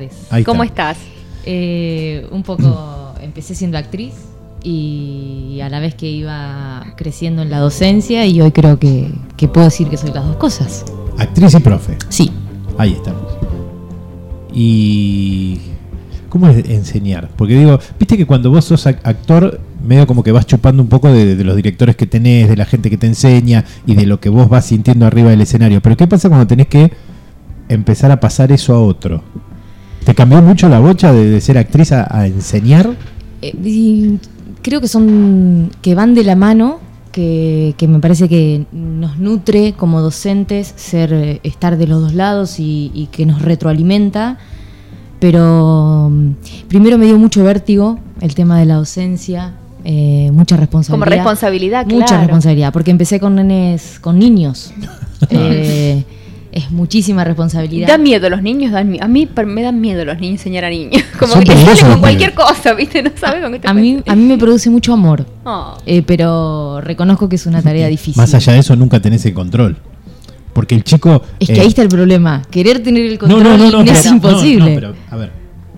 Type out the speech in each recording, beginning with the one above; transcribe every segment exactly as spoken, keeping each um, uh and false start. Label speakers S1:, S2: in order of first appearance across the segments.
S1: tardes.
S2: ¿Cómo estás?
S1: Eh, un poco, empecé siendo actriz y a la vez que iba creciendo en la docencia, y hoy creo que, que puedo decir que soy las dos cosas.
S3: Actriz y profe.
S1: Sí.
S3: Ahí estamos. Y... ¿cómo es enseñar? Porque digo, viste que cuando vos sos actor, medio como que vas chupando un poco de, de los directores que tenés, de la gente que te enseña y de lo que vos vas sintiendo arriba del escenario. Pero ¿qué pasa cuando tenés que empezar a pasar eso a otro? ¿Te cambió mucho la bocha de, de ser actriz a, a enseñar?
S1: Eh, y creo que son, que van de la mano, que, que me parece que nos nutre como docentes ser, eh, estar de los dos lados y, y que nos retroalimenta. Pero primero me dio mucho vértigo el tema de la docencia, eh, mucha responsabilidad.
S2: Como responsabilidad,
S1: mucha
S2: claro.
S1: responsabilidad, porque empecé con nenes, con niños. eh, es muchísima responsabilidad.
S2: Da miedo los niños, dan miedo. A mí me dan miedo los niños enseñar a niños. Como
S3: Son
S2: que sale
S3: peligrosos,
S2: con cualquier cosa, ¿viste? No sabes con qué te
S1: a mí, a mí me produce mucho amor,
S2: oh.
S1: eh, pero reconozco que es una tarea difícil.
S3: Más allá de eso, nunca tenés el control. Porque el chico...
S1: Es que
S3: eh,
S1: ahí está el problema. Querer tener el control
S3: no, no, no, no,
S1: es
S3: pero,
S1: imposible.
S3: No, no, pero, a ver.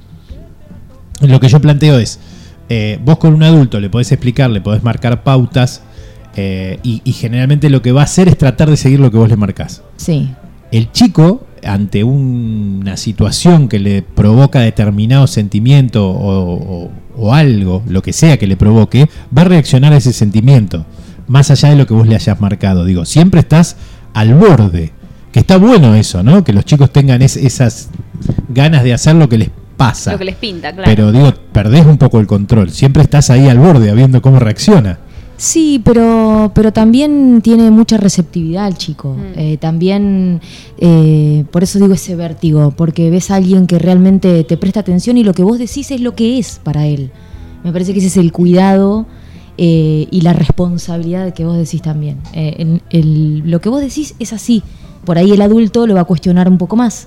S3: Lo que yo planteo es, eh, vos con un adulto le podés explicar, le podés marcar pautas, eh, y, y generalmente lo que va a hacer es tratar de seguir lo que vos le marcás.
S1: Sí.
S3: El chico, ante un, una situación que le provoca determinado sentimiento o, o, o algo, lo que sea que le provoque, va a reaccionar a ese sentimiento, más allá de lo que vos le hayas marcado. Digo, siempre estás al borde, que está bueno eso, ¿no? Que los chicos tengan es, esas ganas de hacer lo que les pasa.
S2: Lo que les pinta, claro.
S3: Pero digo, perdés un poco el control, siempre estás ahí al borde, viendo cómo reacciona.
S1: Sí, pero, pero también tiene mucha receptividad el chico. Mm. Eh, también, eh, por eso digo ese vértigo, porque ves a alguien que realmente te presta atención y lo que vos decís es lo que es para él. Me parece que ese es el cuidado eh, y la responsabilidad que vos decís también. Eh, el, el, lo que vos decís es así. Por ahí el adulto lo va a cuestionar un poco más.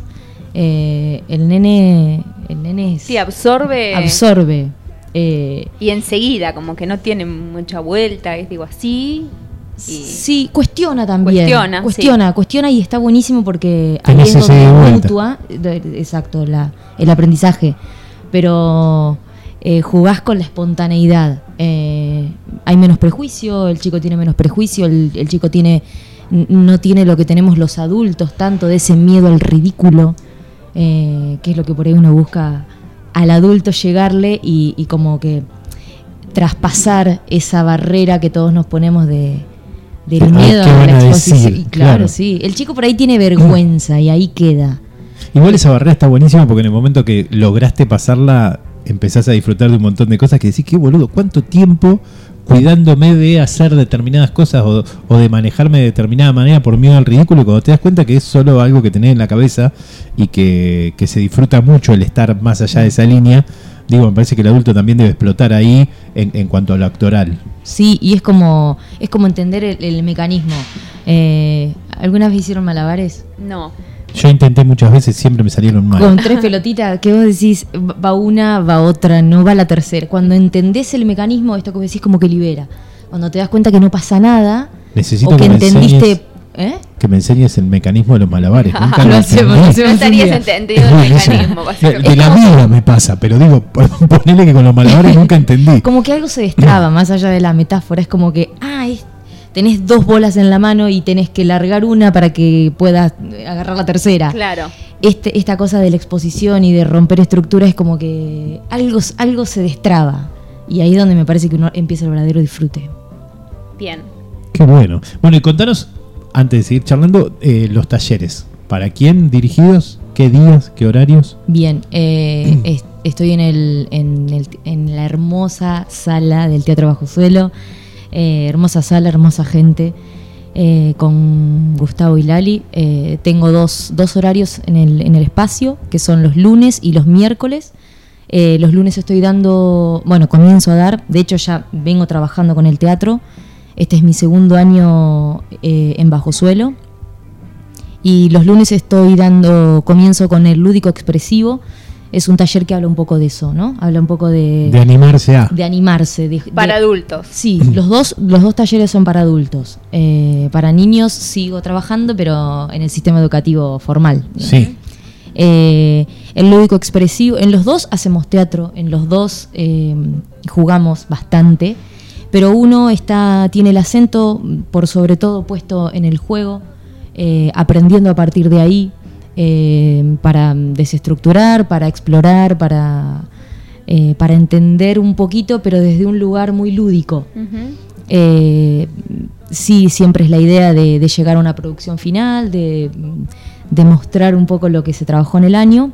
S1: Eh, el nene, el nene es,
S2: sí, absorbe.
S1: Absorbe. Eh,
S2: y enseguida, como que no tiene mucha vuelta, es digo así. Y
S1: sí, cuestiona también.
S2: Cuestiona,
S1: cuestiona,
S2: sí.
S1: cuestiona y está buenísimo porque
S3: ahí
S1: es donde mutua, exacto, la, el aprendizaje. Pero eh, jugás con la espontaneidad. Eh, hay menos prejuicio, el chico tiene menos prejuicio, el, el chico tiene no tiene lo que tenemos los adultos, tanto de ese miedo al ridículo, eh, que es lo que por ahí uno busca al adulto llegarle y, y como que traspasar esa barrera que todos nos ponemos de del
S3: Ay,
S1: miedo a la exposición. Y claro,
S3: claro,
S1: sí. El chico por ahí tiene vergüenza y ahí queda.
S3: Igual esa barrera está buenísima porque en el momento que lograste pasarla, empezás a disfrutar de un montón de cosas que decís, qué boludo, cuánto tiempo cuidándome de hacer determinadas cosas o, o de manejarme de determinada manera por miedo al ridículo, y cuando te das cuenta que es solo algo que tenés en la cabeza y que, que se disfruta mucho el estar más allá de esa línea, digo, me parece que el adulto también debe explotar ahí en, en cuanto a lo actoral.
S1: Sí, y es como es como entender el, el mecanismo. Eh, ¿Alguna vez hicieron malabares?
S2: No.
S3: Yo intenté muchas veces, siempre me salieron mal.
S1: Con tres pelotitas, que vos decís, va una, va otra, no va la tercera. Cuando entendés el mecanismo, esto que vos decís como que libera. Cuando te das cuenta que no pasa nada,
S3: necesito
S1: o que,
S3: que me
S1: entendiste...
S3: enseñes,
S1: ¿eh?
S3: que me enseñes el mecanismo de los malabares. Nunca
S1: no
S3: lo
S1: hacemos,
S3: entendí.
S1: no hacemos
S2: No estarías
S1: día.
S2: entendido el mecanismo, básicamente.
S3: De la vida me pasa, pero digo, ponele que con los malabares nunca entendí.
S1: Como que algo se destraba, más allá de la metáfora. Es como que, ah, es, tenés dos bolas en la mano y tenés que largar una para que puedas agarrar la tercera.
S2: Claro.
S1: Este, esta cosa de la exposición y de romper estructuras es como que algo, algo se destraba. Y ahí es donde me parece que uno empieza el verdadero disfrute.
S2: Bien.
S3: Qué bueno. Bueno, y contanos, antes de seguir charlando, eh, los talleres. ¿Para quién dirigidos? ¿Qué días? ¿Qué horarios?
S1: Bien, eh, mm. es, estoy en, el, en, el, en la hermosa sala del Teatro Bajo Suelo. Eh, hermosa sala, hermosa gente. Eh, con Gustavo y Lali. Eh, tengo dos, dos horarios en el, en el espacio, que son los lunes y los miércoles. Eh, los lunes estoy dando, bueno, comienzo a dar, de hecho ya vengo trabajando con el teatro. Este es mi segundo año eh, en Bajo Suelo. Y los lunes estoy dando, comienzo con el lúdico expresivo. Es un taller que habla un poco de eso, ¿no? Habla un poco de...
S3: De animarse a...
S1: De animarse. De,
S2: para
S1: de,
S2: adultos.
S1: Sí, los dos, los dos talleres son para adultos. Eh, para niños sigo trabajando, pero en el sistema educativo formal.
S3: Sí.
S1: Eh, el lúdico expresivo, en los dos hacemos teatro, en los dos eh, jugamos bastante, pero uno está tiene el acento por sobre todo puesto en el juego, eh, aprendiendo a partir de ahí, eh, para desestructurar, para explorar, para, eh, para entender un poquito, pero desde un lugar muy lúdico. Uh-huh. Eh, sí, siempre es la idea de, de llegar a una producción final, de, de mostrar un poco lo que se trabajó en el año.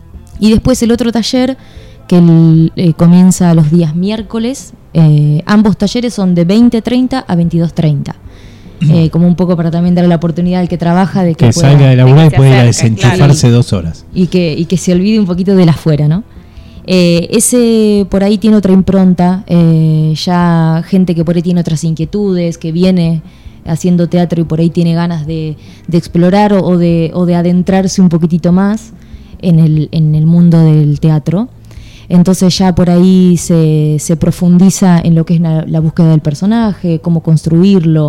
S1: Y después el otro taller, que el, eh, comienza los días miércoles. Eh, ambos talleres son de veinte treinta a veintidós treinta. Eh, como un poco para también darle la oportunidad al que trabaja de que,
S3: que
S1: pueda,
S3: salga de laburar y pueda ir a desenchufarse
S1: claro,
S3: dos horas.
S1: Y que, y que se olvide un poquito del afuera, ¿no? Eh, ese por ahí tiene otra impronta, eh, ya gente que por ahí tiene otras inquietudes, que viene haciendo teatro y por ahí tiene ganas de, de explorar o, o, de, o de adentrarse un poquitito más en el, en el mundo del teatro. Entonces ya por ahí se, se profundiza en lo que es la, la búsqueda del personaje, cómo construirlo,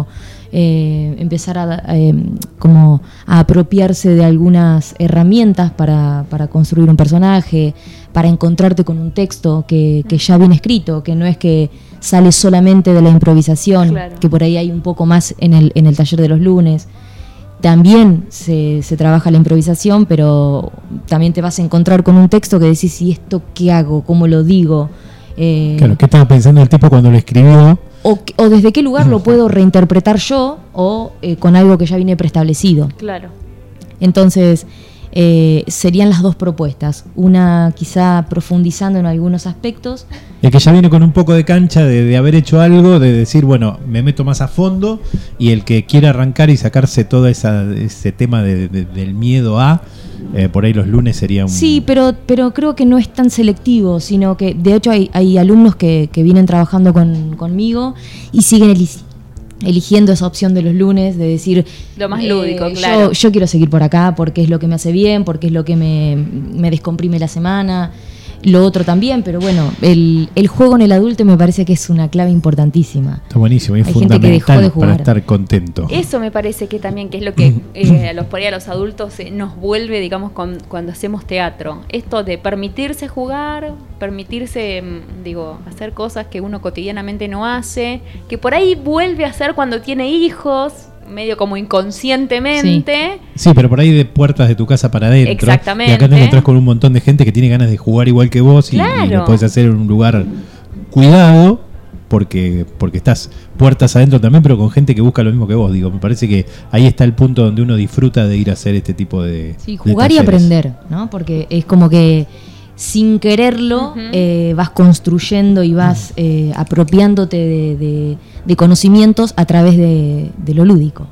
S1: eh, empezar a, eh, como a apropiarse de algunas herramientas para, para construir un personaje, para encontrarte con un texto que, que ya viene escrito, que no es que sale solamente de la improvisación, claro, que por ahí hay un poco más en el, en el taller de los lunes. También se, se trabaja la improvisación, pero también te vas a encontrar con un texto que decís, ¿y esto qué hago? ¿Cómo lo digo? Eh,
S3: claro, ¿qué estaba pensando el tipo cuando lo escribió?
S1: O, o desde qué lugar lo puedo reinterpretar yo, o eh, con algo que ya viene preestablecido.
S2: Claro.
S1: Entonces, eh, serían las dos propuestas. Una quizá profundizando en algunos aspectos.
S3: El que ya viene con un poco de cancha de, de haber hecho algo, de decir, bueno, me meto más a fondo, y el que quiera arrancar y sacarse todo esa, ese tema de, de, del miedo a, eh, por ahí los lunes sería un...
S1: Sí, pero, pero creo que no es tan selectivo, sino que de hecho hay, hay alumnos que, que vienen trabajando con, conmigo y siguen eligiendo eligiendo esa opción de los lunes, de decir
S2: lo más lúdico,
S1: eh,
S2: claro.
S1: Yo, yo quiero seguir por acá porque es lo que me hace bien, porque es lo que me, me descomprime la semana, lo otro también, pero bueno, el, el juego en el adulto me parece que es una clave importantísima.
S3: Está buenísimo, es
S1: Hay
S3: fundamental
S1: gente que dejó de jugar
S3: para estar contento.
S2: Eso me parece que también que es lo que eh, a los, por ahí a los adultos eh, nos vuelve, digamos, con, cuando hacemos teatro. Esto de permitirse jugar, permitirse, digo, hacer cosas que uno cotidianamente no hace, que por ahí vuelve a hacer cuando tiene hijos, medio como inconscientemente.
S3: Sí. sí, pero por ahí de puertas de tu casa para adentro.
S2: Exactamente.
S3: Y acá te encontrás con un montón de gente que tiene ganas de jugar igual que vos, claro, y, y lo podés hacer en un lugar cuidado, porque, porque estás puertas adentro también, pero con gente que busca lo mismo que vos. Digo, me parece que ahí está el punto donde uno disfruta de ir a hacer este tipo de
S1: Sí, jugar y aprender, ¿no? Porque es como que sin quererlo, uh-huh. eh, vas construyendo y vas eh, apropiándote de, de, de conocimientos a través de, de lo lúdico.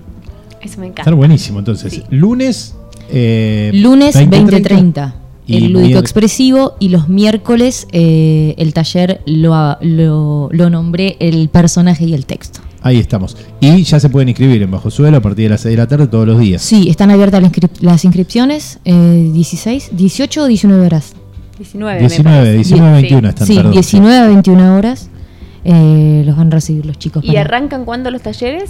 S2: Eso me encanta.
S3: Está buenísimo, entonces. Sí. Lunes... Eh,
S1: Lunes veinte treinta, el lúdico
S3: mier-
S1: expresivo, y los miércoles eh, el taller lo, lo, lo nombré el personaje y el texto.
S3: Ahí estamos. Y ya se pueden inscribir en Bajo Suelo a partir de las seis de la tarde todos los días.
S1: Sí, están abiertas las, inscrip- las inscripciones, eh, dieciséis, dieciocho o diecinueve horas.
S2: diecinueve,
S3: diecinueve, diecinueve, veintiuno están,
S1: sí,
S3: perdón.
S1: diecinueve a veintiuna horas eh, los van a recibir los chicos.
S2: ¿Y para... arrancan cuándo los talleres?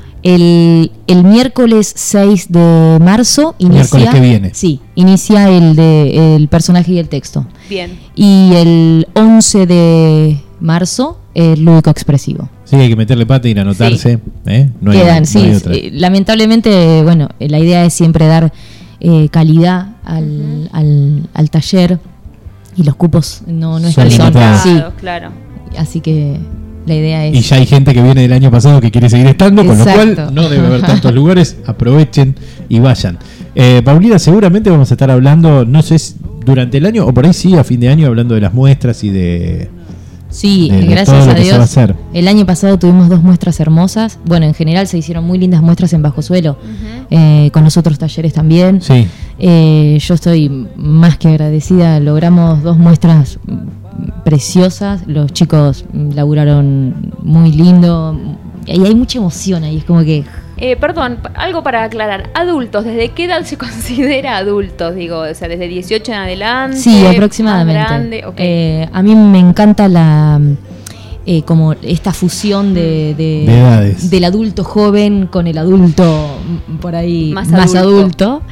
S1: El, el miércoles seis de marzo inicia,
S3: miércoles que viene.
S1: Sí, inicia el de el personaje y el texto.
S2: Bien.
S1: Y el once de marzo el lúdico expresivo.
S3: Sí, hay que meterle pata y ir a anotarse. Sí. ¿eh? No hay,
S1: Quedan,
S3: no
S1: sí.
S3: hay otra.
S1: Lamentablemente, bueno, la idea es siempre dar eh, calidad al, uh-huh. al, al taller, y los cupos no, no
S3: son
S1: están
S2: limitados.
S1: sí.
S2: Claro.
S1: Así que la idea es...
S3: Y ya hay gente que viene del año pasado que quiere seguir estando, con
S1: Exacto.
S3: lo cual no debe haber tantos lugares. Aprovechen y vayan. Eh, Paulina, seguramente vamos a estar hablando, no sé si durante el año o por ahí sí, a fin de año, hablando de las muestras y de...
S1: Sí,
S3: de, de
S1: gracias a Dios.
S3: A
S1: el año pasado tuvimos dos muestras hermosas. Bueno, en general se hicieron muy lindas muestras en Bajo Suelo, uh-huh. eh, con los otros talleres también.
S3: Sí.
S1: Eh, yo estoy más que agradecida. Logramos dos muestras preciosas. Los chicos laburaron muy lindo. Y hay mucha emoción ahí. Es como que...
S2: Eh, perdón, algo para aclarar. Adultos, ¿desde qué edad se considera adultos? Digo, o sea, desde dieciocho en adelante.
S1: Sí, aproximadamente.
S2: Más grande, okay.
S1: eh, a mí me encanta la eh, como esta fusión de, de,
S3: de edades,
S1: del adulto joven con el adulto por ahí
S2: más,
S1: más
S2: adulto.
S1: adulto.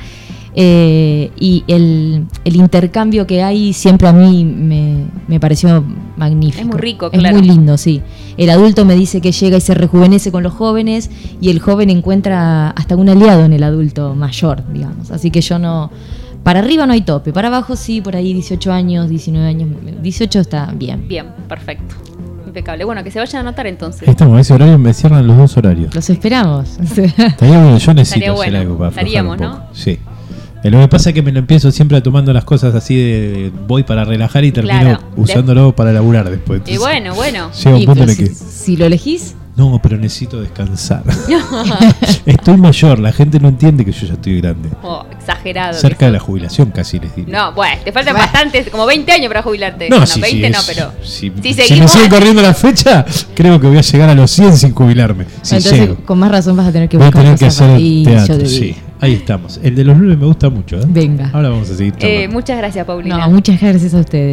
S1: Eh, y el, el intercambio que hay siempre a mí me, me pareció magnífico.
S2: Es muy rico,
S1: es
S2: claro.
S1: muy lindo, sí. El adulto me dice que llega y se rejuvenece con los jóvenes y el joven encuentra hasta un aliado en el adulto mayor, digamos. Así que yo no... Para arriba no hay tope, para abajo sí, por ahí dieciocho años, diecinueve años, dieciocho está bien.
S2: Bien, perfecto. Impecable. Bueno, que se vayan a anotar entonces.
S3: Ahí estamos, ese horario me cierran los dos horarios.
S1: Los esperamos.
S3: Estaría bueno, yo necesito
S2: Estaría
S3: hacer
S2: bueno.
S3: algo para aflojar
S2: Estaríamos,
S3: un poco.
S2: ¿no?
S3: Sí. Eh, Lo que pasa es que me lo empiezo siempre tomando las cosas así de voy para relajar y termino
S2: Claro.
S3: usándolo para laburar después.
S2: Y bueno, bueno.
S3: Llega un
S1: Y,
S3: punto en
S1: pero
S3: el que
S1: si, si lo elegís,
S3: no, pero necesito descansar. Estoy mayor, la gente no entiende que yo ya estoy grande.
S2: Oh, exagerado.
S3: Cerca
S2: que
S3: de
S2: sí.
S3: la jubilación casi les digo.
S2: No, bueno, te faltan
S1: Bueno.
S2: bastantes, como veinte años para jubilarte.
S3: No,
S2: bueno,
S3: sí,
S2: veinte
S3: sí,
S2: no,
S3: es-
S2: pero
S3: si,
S2: si
S3: si me
S2: seguimos
S3: sigue
S2: así-
S3: corriendo la fecha, creo que voy a llegar a los cien sin jubilarme. Si
S1: entonces
S3: llego.
S1: con más razón vas a tener que
S3: Voy a
S1: buscar
S3: tener que
S1: cosas para
S3: hacer
S1: ir,
S3: teatro,
S1: yo te
S3: sí.
S1: digo.
S3: Ahí estamos. El de los lunes me gusta mucho, ¿eh?
S1: Venga.
S3: Ahora vamos a seguir charlando.
S2: Eh, muchas gracias, Paulina.
S1: No, muchas gracias a ustedes.